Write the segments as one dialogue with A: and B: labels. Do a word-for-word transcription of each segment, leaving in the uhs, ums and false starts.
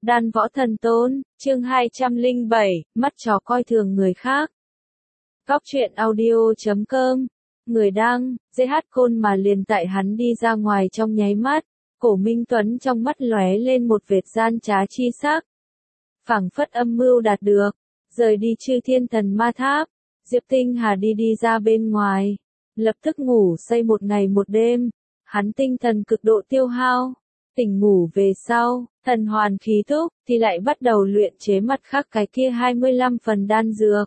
A: Đan Võ Thần Tôn, chương hai trăm lẻ bảy, mắt chó coi thường người khác. Góc truyện audio chấm com, người đăng, giê hát Côn mà liền tại hắn đi ra ngoài trong nháy mắt, Cổ Minh Tuấn trong mắt lóe lên một vệt gian trá chi sắc. Phảng phất âm mưu đạt được, rời đi Chư Thiên Thần Ma Tháp, Diệp Tinh Hà đi đi ra bên ngoài, lập tức ngủ say một ngày một đêm, hắn tinh thần cực độ tiêu hao. Tỉnh ngủ về sau, thần hoàn khí thúc, thì lại bắt đầu luyện chế mặt khác cái kia hai mươi lăm phần đan dược.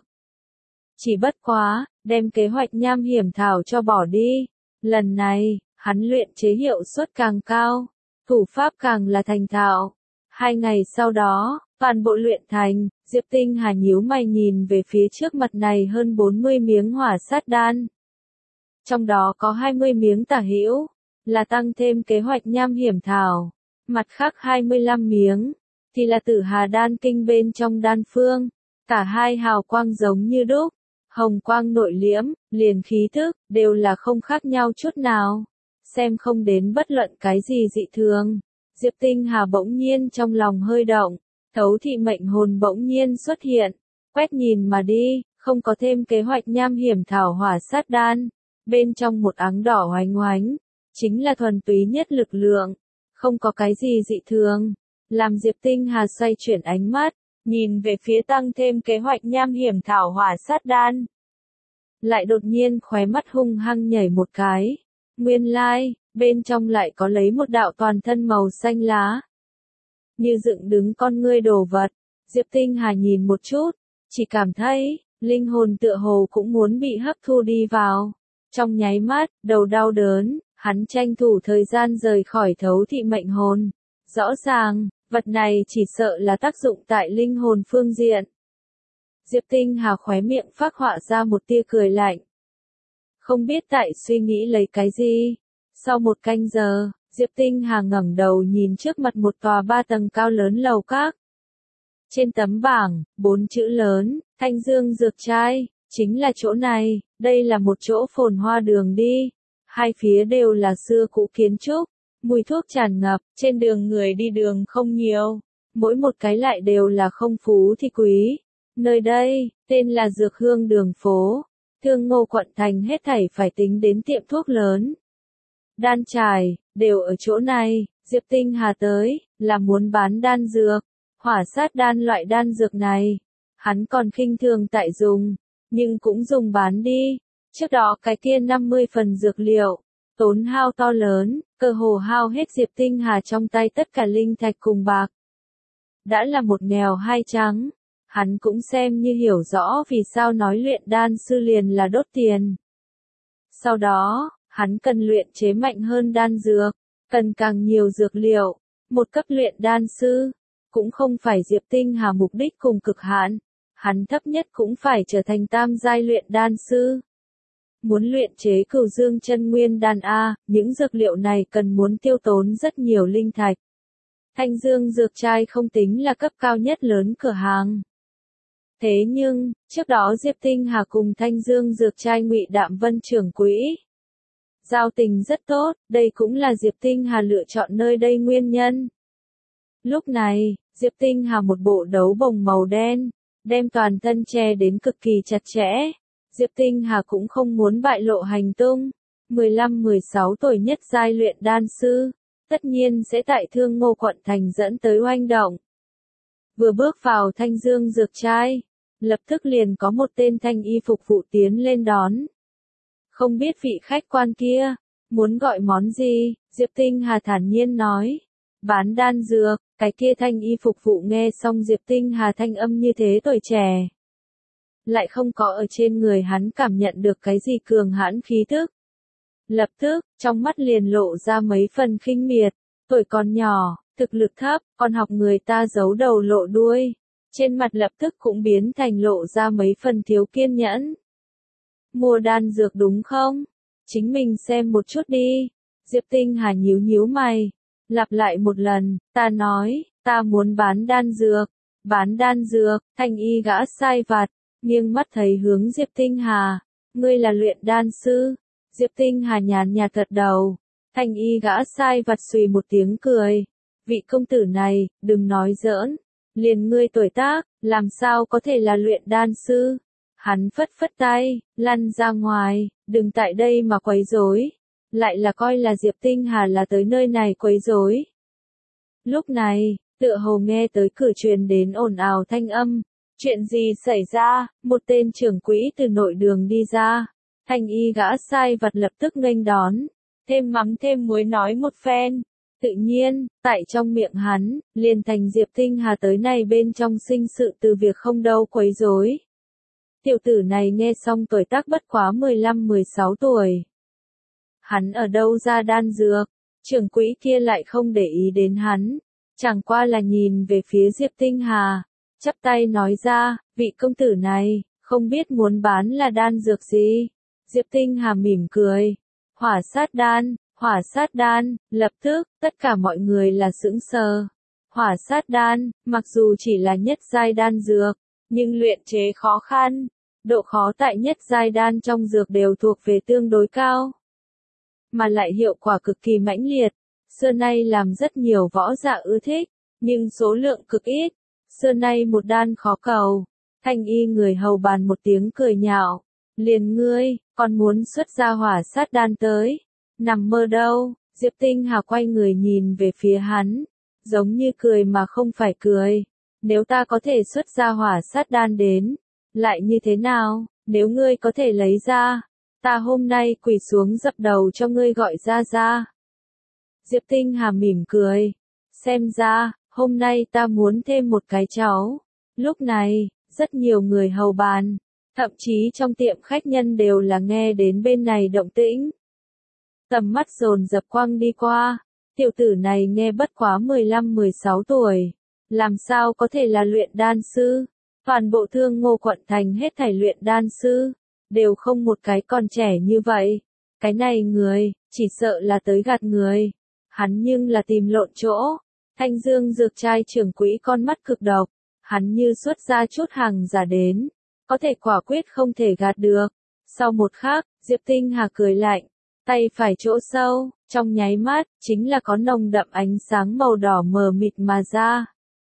A: Chỉ bất quá, đem kế hoạch nham hiểm thảo cho bỏ đi. Lần này, hắn luyện chế hiệu suất càng cao, thủ pháp càng là thành thạo. Hai ngày sau đó, toàn bộ luyện thành, Diệp Tinh Hà nhíu mày nhìn về phía trước mặt này hơn bốn mươi miếng hỏa sát đan. Trong đó có hai mươi miếng tả hữu, là tăng thêm kế hoạch nham hiểm thảo, mặt khác hai mươi lăm miếng, thì là tử hà đan kinh bên trong đan phương, cả hai hào quang giống như đúc, hồng quang nội liễm, liền khí thức, đều là không khác nhau chút nào, xem không đến bất luận cái gì dị thường. Diệp Tinh Hà bỗng nhiên trong lòng hơi động, thấu thị mệnh hồn bỗng nhiên xuất hiện, quét nhìn mà đi, không có thêm kế hoạch nham hiểm thảo hỏa sát đan, bên trong một áng đỏ oánh oánh. Chính là thuần túy nhất lực lượng, không có cái gì dị thường, làm Diệp Tinh Hà xoay chuyển ánh mắt, nhìn về phía tăng thêm kế hoạch nham hiểm thảo hỏa sát đan. Lại đột nhiên khóe mắt hung hăng nhảy một cái, nguyên lai, bên trong lại có lấy một đạo toàn thân màu xanh lá. Như dựng đứng con ngươi đồ vật, Diệp Tinh Hà nhìn một chút, chỉ cảm thấy, linh hồn tựa hồ cũng muốn bị hấp thu đi vào. Trong nháy mắt, đầu đau đớn. Hắn tranh thủ thời gian rời khỏi thấu thị mệnh hồn. Rõ ràng, vật này chỉ sợ là tác dụng tại linh hồn phương diện. Diệp Tinh Hà khóe miệng phác họa ra một tia cười lạnh. Không biết tại suy nghĩ lấy cái gì. Sau một canh giờ, Diệp Tinh Hà ngẩng đầu nhìn trước mặt một tòa ba tầng cao lớn lầu các. Trên tấm bảng, bốn chữ lớn, Thanh Dương Dược Trai, chính là chỗ này, đây là một chỗ phồn hoa đường đi. Hai phía đều là xưa cũ kiến trúc, mùi thuốc tràn ngập, trên đường người đi đường không nhiều, mỗi một cái lại đều là không phú thì quý. Nơi đây, tên là Dược Hương đường phố, Thương Ngô quận thành hết thảy phải tính đến tiệm thuốc lớn. Đan trải, đều ở chỗ này, Diệp Tinh Hà tới, là muốn bán đan dược, hỏa sát đan loại đan dược này. Hắn còn khinh thường tại dùng, nhưng cũng dùng bán đi. Trước đó cái kia năm mươi phần dược liệu, tốn hao to lớn, cơ hồ hao hết Diệp Tinh Hà trong tay tất cả linh thạch cùng bạc. Đã là một nghèo hai trắng, hắn cũng xem như hiểu rõ vì sao nói luyện đan sư liền là đốt tiền. Sau đó, hắn cần luyện chế mạnh hơn đan dược, cần càng nhiều dược liệu, một cấp luyện đan sư, cũng không phải Diệp Tinh Hà mục đích cùng cực hạn, hắn thấp nhất cũng phải trở thành tam giai luyện đan sư. Muốn luyện chế Cửu Dương Chân Nguyên đan a, những dược liệu này cần muốn tiêu tốn rất nhiều linh thạch. Thanh Dương Dược Trai không tính là cấp cao nhất lớn cửa hàng. Thế nhưng, trước đó Diệp Tinh Hà cùng Thanh Dương Dược Trai Ngụy Đạm Vân trưởng quỹ giao tình rất tốt, đây cũng là Diệp Tinh Hà lựa chọn nơi đây nguyên nhân. Lúc này, Diệp Tinh Hà một bộ đấu bồng màu đen, đem toàn thân che đến cực kỳ chặt chẽ. Diệp Tinh Hà cũng không muốn bại lộ hành tung. mười lăm mười sáu tuổi nhất giai luyện đan sư, tất nhiên sẽ tại Thương Ngô quận thành dẫn tới oanh động. Vừa bước vào Thanh Dương Dược Trai, lập tức liền có một tên thanh y phục vụ tiến lên đón. Không biết vị khách quan kia, muốn gọi món gì, Diệp Tinh Hà thản nhiên nói. Bán đan dược, cái kia thanh y phục vụ nghe xong Diệp Tinh Hà thanh âm như thế tuổi trẻ. Lại không có ở trên người hắn cảm nhận được cái gì cường hãn khí thức. Lập tức, trong mắt liền lộ ra mấy phần khinh miệt, tuổi còn nhỏ, thực lực thấp, còn học người ta giấu đầu lộ đuôi. Trên mặt lập tức cũng biến thành lộ ra mấy phần thiếu kiên nhẫn. Mua đan dược đúng không? Chính mình xem một chút đi. Diệp Tinh Hà nhíu nhíu mày, lặp lại một lần, ta nói, ta muốn bán đan dược, bán đan dược, thanh y gã sai vặt. Nghiêng mắt thấy hướng Diệp Tinh Hà, ngươi là luyện đan sư. Diệp Tinh Hà nhàn nhạt gật đầu, thanh y gã sai vặt xùy một tiếng cười, vị công tử này, đừng nói giỡn, liền ngươi tuổi tác, làm sao có thể là luyện đan sư. Hắn phất phất tay, lăn ra ngoài, đừng tại đây mà quấy rối. Lại là coi là Diệp Tinh Hà là tới nơi này quấy rối. Lúc này, tựa hồ nghe tới cửa truyền đến ồn ào thanh âm. Chuyện gì xảy ra? Một tên trưởng quỹ từ nội đường đi ra. Thanh y gã sai vặt lập tức nghênh đón. Thêm mắm thêm muối nói một phen. Tự nhiên, tại trong miệng hắn, liền thành Diệp Tinh Hà tới này bên trong sinh sự từ việc không đâu quấy rối. Tiểu tử này nghe xong tuổi tác bất quá mười lăm mười sáu tuổi. Hắn ở đâu ra đan dược? Trưởng quỹ kia lại không để ý đến hắn. Chẳng qua là nhìn về phía Diệp Tinh Hà. Chắp tay nói ra, vị công tử này, không biết muốn bán là đan dược gì. Diệp Tinh Hà mỉm cười. Hỏa sát đan, hỏa sát đan, lập tức, tất cả mọi người là sững sờ. Hỏa sát đan, mặc dù chỉ là nhất giai đan dược, nhưng luyện chế khó khăn. Độ khó tại nhất giai đan trong dược đều thuộc về tương đối cao. Mà lại hiệu quả cực kỳ mãnh liệt. Xưa nay làm rất nhiều võ giả ưa thích, nhưng số lượng cực ít. Xưa nay một đan khó cầu. Thanh y người hầu bàn một tiếng cười nhạo. Liền ngươi, còn muốn xuất ra hỏa sát đan tới. Nằm mơ đâu, Diệp Tinh Hà quay người nhìn về phía hắn. Giống như cười mà không phải cười. Nếu ta có thể xuất ra hỏa sát đan đến, lại như thế nào, nếu ngươi có thể lấy ra, ta hôm nay quỳ xuống dập đầu cho ngươi gọi ra ra. Diệp Tinh Hà mỉm cười. Xem ra, hôm nay ta muốn thêm một cái cháu. Lúc này, rất nhiều người hầu bàn, thậm chí trong tiệm khách nhân đều là nghe đến bên này động tĩnh. Tầm mắt dồn dập quăng đi qua, tiểu tử này nghe bất quá mười lăm mười sáu tuổi, làm sao có thể là luyện đan sư? Toàn bộ Thương Ngô quận thành hết thảy luyện đan sư, đều không một cái còn trẻ như vậy. Cái này người, chỉ sợ là tới gạt người. Hắn nhưng là tìm lộn chỗ. Thanh Dương dược trai trưởng quỹ con mắt cực độc. Hắn như xuất ra chút hàng giả đến. Có thể quả quyết không thể gạt được. Sau một khắc, Diệp Tinh Hà cười lạnh. Tay phải chỗ sâu, trong nháy mắt, chính là có nồng đậm ánh sáng màu đỏ mờ mịt mà ra.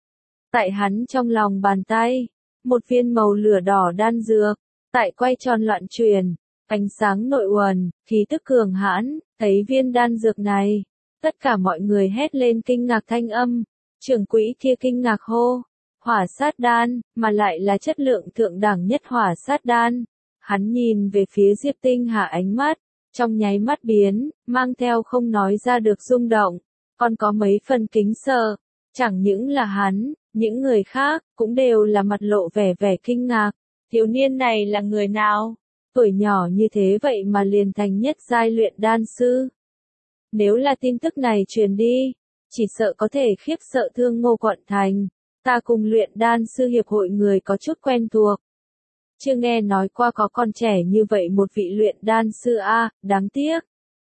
A: Tại hắn trong lòng bàn tay, một viên màu lửa đỏ đan dược, tại quay tròn loạn truyền, ánh sáng nội uẩn, khí tức cường hãn, thấy viên đan dược này, tất cả mọi người hét lên kinh ngạc thanh âm, trưởng quỹ kia kinh ngạc hô, hỏa sát đan, mà lại là chất lượng thượng đẳng nhất hỏa sát đan. Hắn nhìn về phía Diệp Tinh Hà ánh mắt, trong nháy mắt biến, mang theo không nói ra được rung động, còn có mấy phần kính sợ, chẳng những là hắn, những người khác, cũng đều là mặt lộ vẻ vẻ kinh ngạc. Thiếu niên này là người nào? Tuổi nhỏ như thế vậy mà liền thành nhất giai luyện đan sư. Nếu là tin tức này truyền đi, chỉ sợ có thể khiếp sợ Thương Ngô quận thành. Ta cùng luyện đan sư hiệp hội người có chút quen thuộc. Chưa nghe nói qua có con trẻ như vậy một vị luyện đan sư a, đáng tiếc.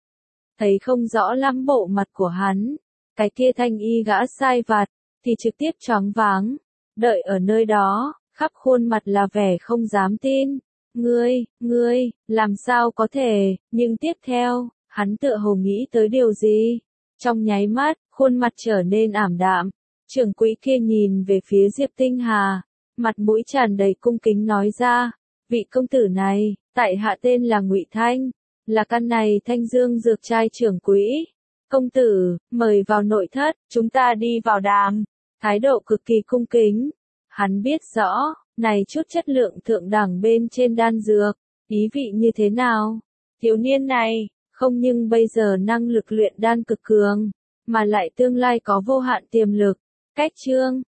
A: Thấy không rõ lắm bộ mặt của hắn, cái kia thanh y gã sai vặt, thì trực tiếp choáng váng, đợi ở nơi đó, khắp khuôn mặt là vẻ không dám tin. Ngươi, ngươi, làm sao có thể, nhưng tiếp theo, hắn tựa hồ nghĩ tới điều gì. Trong nháy mắt, khuôn mặt trở nên ảm đạm, trưởng quỹ kia nhìn về phía Diệp Tinh Hà, mặt mũi tràn đầy cung kính nói ra, vị công tử này, tại hạ tên là Ngụy Thanh, là căn này Thanh Dương dược trai trưởng quỹ. Công tử, mời vào nội thất, chúng ta đi vào đàm. Thái độ cực kỳ cung kính. Hắn biết rõ, này chút chất lượng thượng đẳng bên trên đan dược, ý vị như thế nào. Thiếu niên này, không nhưng bây giờ năng lực luyện đan cực cường, mà lại tương lai có vô hạn tiềm lực. Cách chương